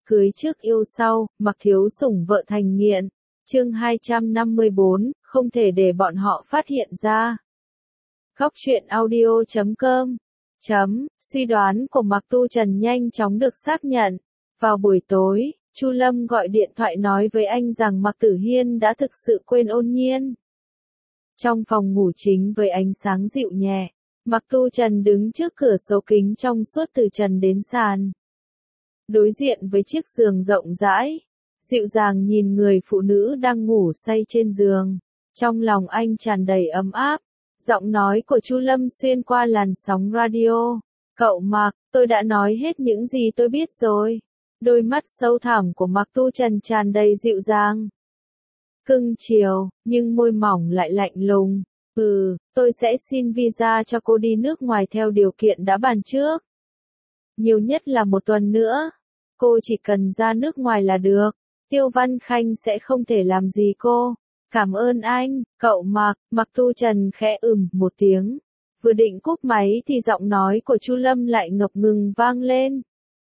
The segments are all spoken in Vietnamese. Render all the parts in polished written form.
cưới trước yêu sau, mặc thiếu sủng vợ thành nghiện. Chương 254, không thể để bọn họ phát hiện ra. Góc truyện audio.com. Suy đoán của Mạc Tu Trần nhanh chóng được xác nhận. Vào buổi tối, Chu Lâm gọi điện thoại nói với anh rằng Mạc Tử Hiên đã thực sự quên Ôn Nhiên. Trong phòng ngủ chính với ánh sáng dịu nhẹ, Mạc Tu Trần đứng trước cửa sổ kính trong suốt từ trần đến sàn. Đối diện với chiếc giường rộng rãi, dịu dàng nhìn người phụ nữ đang ngủ say trên giường. Trong lòng anh tràn đầy ấm áp. Giọng nói của Chu Lâm xuyên qua làn sóng radio. Cậu Mạc, tôi đã nói hết những gì tôi biết rồi. Đôi mắt sâu thẳm của Mạc Tu Trần tràn đầy dịu dàng. Cưng chiều, nhưng môi mỏng lại lạnh lùng. Tôi sẽ xin visa cho cô đi nước ngoài theo điều kiện đã bàn trước. Nhiều nhất là 1 tuần nữa. Cô chỉ cần ra nước ngoài là được. Tiêu Văn Khanh sẽ không thể làm gì cô. Cảm ơn anh, cậu Mạc. Mạc Tu Trần khẽ một tiếng. Vừa định cúp máy thì giọng nói của Chu Lâm lại ngập ngừng vang lên.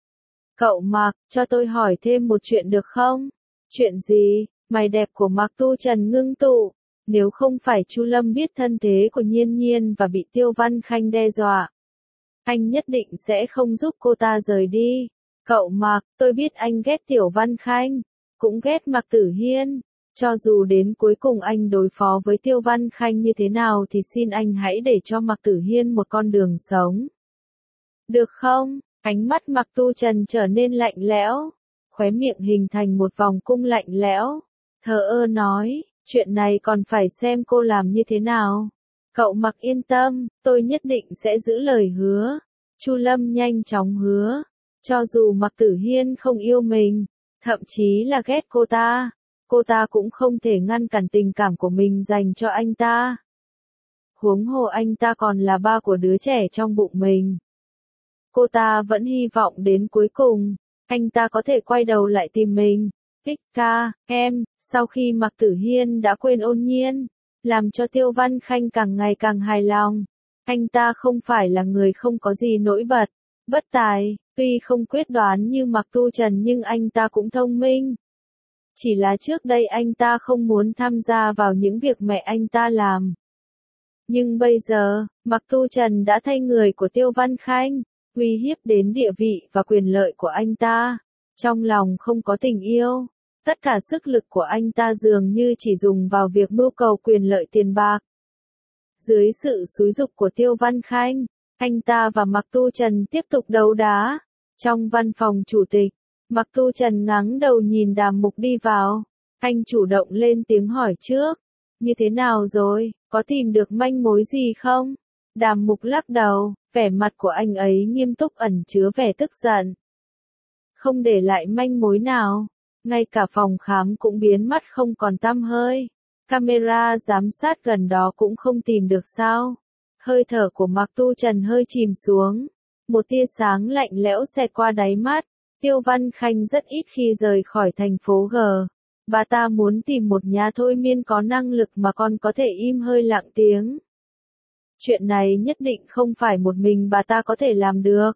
Cậu Mạc, cho tôi hỏi thêm một chuyện được không? Chuyện gì? Mày đẹp của Mạc Tu Trần ngưng tụ. Nếu không phải Chu Lâm biết thân thế của Nhiên Nhiên và bị Tiêu Văn Khanh đe dọa, anh nhất định sẽ không giúp cô ta rời đi. Cậu Mạc, tôi biết anh ghét Tiểu Văn Khanh, cũng ghét Mạc Tử Hiên. Cho dù đến cuối cùng anh đối phó với Tiêu Văn Khanh như thế nào thì xin anh hãy để cho Mạc Tử Hiên một con đường sống. Được không? Ánh mắt Mạc Tu Trần trở nên lạnh lẽo, khóe miệng hình thành một vòng cung lạnh lẽo. Thờ ơ nói, chuyện này còn phải xem cô làm như thế nào. Cậu Mạc yên tâm, tôi nhất định sẽ giữ lời hứa. Chu Lâm nhanh chóng hứa, cho dù Mạc Tử Hiên không yêu mình, thậm chí là ghét cô ta cũng không thể ngăn cản tình cảm của mình dành cho anh ta. Huống hồ anh ta còn là ba của đứa trẻ trong bụng mình. Cô ta vẫn hy vọng đến cuối cùng, anh ta có thể quay đầu lại tìm mình. Em, sau khi Mạc Tử Hiên đã quên Ôn Nhiên, làm cho Tiêu Văn Khanh càng ngày càng hài lòng. Anh ta không phải là người không có gì nổi bật, bất tài, tuy không quyết đoán như Mạc Tu Trần nhưng anh ta cũng thông minh. Chỉ là trước đây anh ta không muốn tham gia vào những việc mẹ anh ta làm. Nhưng bây giờ, Mạc Tu Trần đã thay người của Tiêu Văn Khanh, uy hiếp đến địa vị và quyền lợi của anh ta. Trong lòng không có tình yêu, tất cả sức lực của anh ta dường như chỉ dùng vào việc mưu cầu quyền lợi tiền bạc. Dưới sự xúi giục của Tiêu Văn Khanh, anh ta và Mạc Tu Trần tiếp tục đấu đá. Trong văn phòng chủ tịch, Mạc Tu Trần ngáng đầu nhìn Đàm Mục đi vào. Anh chủ động lên tiếng hỏi trước. Như thế nào rồi, có tìm được manh mối gì không? Đàm Mục lắc đầu, vẻ mặt của anh ấy nghiêm túc ẩn chứa vẻ tức giận. Không để lại manh mối nào, ngay cả phòng khám cũng biến mất không còn tăm hơi. Camera giám sát gần đó cũng không tìm được sao? Hơi thở của Mạc Tu Trần hơi chìm xuống. Một tia sáng lạnh lẽo xẹt qua đáy mắt. Tiêu Văn Khanh rất ít khi rời khỏi thành phố G. Bà ta muốn tìm một nhà thôi miên có năng lực mà còn có thể im hơi lặng tiếng. Chuyện này nhất định không phải một mình bà ta có thể làm được.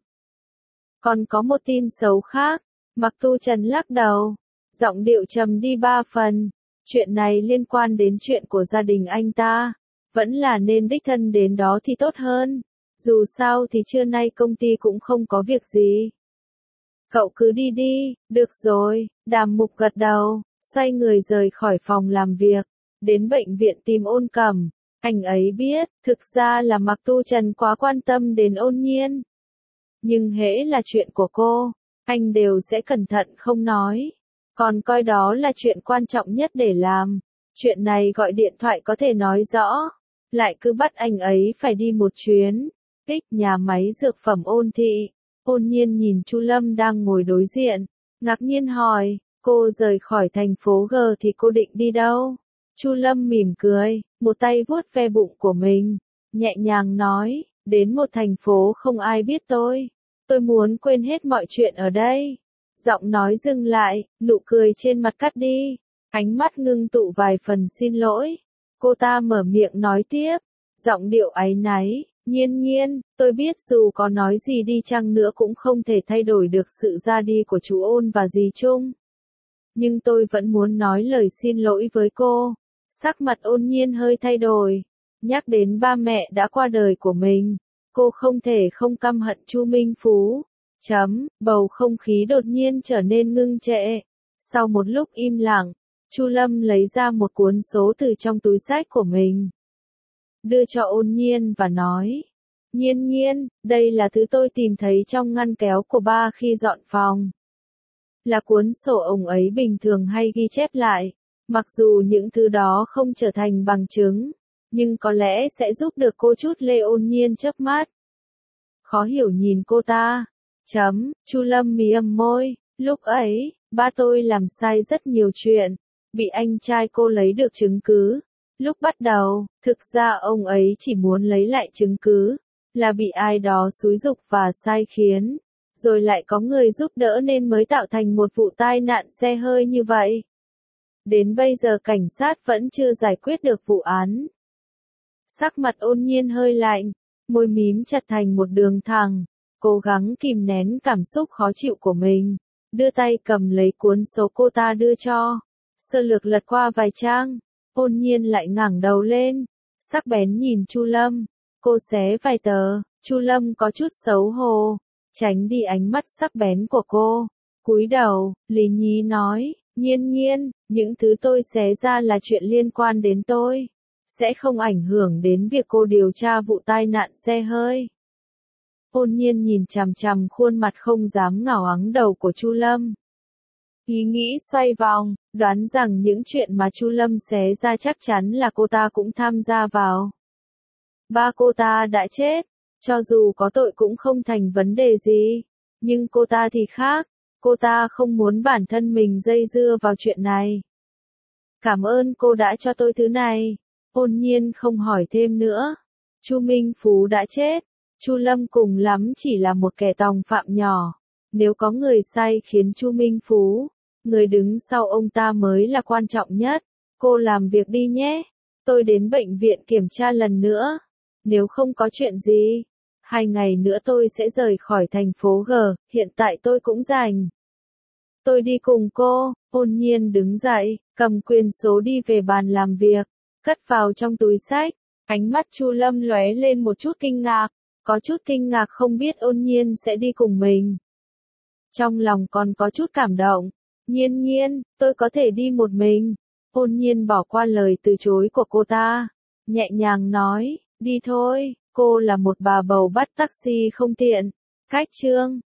Còn có một tin xấu khác. Mạc Tu Trần lắc đầu, giọng điệu trầm đi 3 phần. Chuyện này liên quan đến chuyện của gia đình anh ta. Vẫn là nên đích thân đến đó thì tốt hơn. Dù sao thì trưa nay công ty cũng không có việc gì. Cậu cứ đi đi, được rồi. Đàm Mục gật đầu, xoay người rời khỏi phòng làm việc, đến bệnh viện tìm Ôn Cẩm. Anh ấy biết, thực ra là Mạc Tu Trần quá quan tâm đến Ôn Nhiên. Nhưng hễ là chuyện của cô, anh đều sẽ cẩn thận không nói. Còn coi đó là chuyện quan trọng nhất để làm. Chuyện này gọi điện thoại có thể nói rõ. Lại cứ bắt anh ấy phải đi một chuyến. Nhà máy dược phẩm Ôn Thị. Ôn Nhiên nhìn Chu Lâm đang ngồi đối diện, ngạc nhiên hỏi, cô rời khỏi thành phố G thì cô định đi đâu? Chu Lâm mỉm cười, một tay vuốt ve bụng của mình, nhẹ nhàng nói, đến một thành phố không ai biết tôi muốn quên hết mọi chuyện ở đây. Giọng nói dừng lại, nụ cười trên mặt cắt đi, ánh mắt ngưng tụ vài phần xin lỗi. Cô ta mở miệng nói tiếp, giọng điệu áy náy, Nhiên nhiên, tôi biết dù có nói gì đi chăng nữa cũng không thể thay đổi được sự ra đi của chú Ôn và dì Trung. Nhưng tôi vẫn muốn nói lời xin lỗi với cô. Sắc mặt Ôn Nhiên hơi thay đổi. Nhắc đến ba mẹ đã qua đời của mình, cô không thể không căm hận Chu Minh Phú. Bầu không khí đột nhiên trở nên ngưng trệ. Sau một lúc im lặng, Chu Lâm lấy ra một cuốn số từ trong túi xách của mình, đưa cho Ôn Nhiên và nói: Nhiên nhiên, đây là thứ tôi tìm thấy trong ngăn kéo của ba khi dọn phòng. Là cuốn sổ ông ấy bình thường hay ghi chép lại. Mặc dù những thứ đó không trở thành bằng chứng, nhưng có lẽ sẽ giúp được cô chút. Lê Ôn Nhiên chớp mắt, khó hiểu nhìn cô ta. Chu Lâm mím môi, lúc ấy, ba tôi làm sai rất nhiều chuyện, bị anh trai cô lấy được chứng cứ. Lúc bắt đầu, thực ra ông ấy chỉ muốn lấy lại chứng cứ, là bị ai đó xúi giục và sai khiến, rồi lại có người giúp đỡ nên mới tạo thành một vụ tai nạn xe hơi như vậy. Đến bây giờ cảnh sát vẫn chưa giải quyết được vụ án. Sắc mặt Ôn Nhiên hơi lạnh, môi mím chặt thành một đường thẳng, cố gắng kìm nén cảm xúc khó chịu của mình, đưa tay cầm lấy cuốn số cô ta đưa cho, sơ lược lật qua vài trang. Ôn Nhiên lại ngẩng đầu lên, sắc bén nhìn Chu Lâm. Cô xé vài tờ. Chu Lâm có chút xấu hổ, tránh đi ánh mắt sắc bén của cô. Cúi đầu, lý nhí nói: Nhiên nhiên, những thứ tôi xé ra là chuyện liên quan đến tôi, sẽ không ảnh hưởng đến việc cô điều tra vụ tai nạn xe hơi. Ôn Nhiên nhìn chằm chằm khuôn mặt không dám ngẩng áng đầu của Chu Lâm. Ý nghĩ xoay vòng, đoán rằng những chuyện mà Chu Lâm xé ra chắc chắn là cô ta cũng tham gia vào. Ba cô ta đã chết, cho dù có tội cũng không thành vấn đề gì, nhưng cô ta thì khác, cô ta không muốn bản thân mình dây dưa vào chuyện này. Cảm ơn cô đã cho tôi thứ này. Ôn Nhiên không hỏi thêm nữa. Chu Minh Phú đã chết, Chu Lâm cùng lắm chỉ là một kẻ tòng phạm nhỏ. Nếu có người sai khiến Chu Minh Phú, người đứng sau ông ta mới là quan trọng nhất. Cô làm việc đi nhé. Tôi đến bệnh viện kiểm tra lần nữa. Nếu không có chuyện gì, 2 ngày nữa tôi sẽ rời khỏi thành phố G, hiện tại tôi cũng rảnh. Tôi đi cùng cô. Ôn Nhiên đứng dậy, cầm quyển số đi về bàn làm việc, cất vào trong túi xách. Ánh mắt Chu Lâm lóe lên một chút kinh ngạc, có chút kinh ngạc không biết Ôn Nhiên sẽ đi cùng mình. Trong lòng còn có chút cảm động. Nhiên nhiên, tôi có thể đi một mình. Ôn Nhiên bỏ qua lời từ chối của cô ta, nhẹ nhàng nói: đi thôi. Cô là một bà bầu bắt taxi không tiện. Cách chương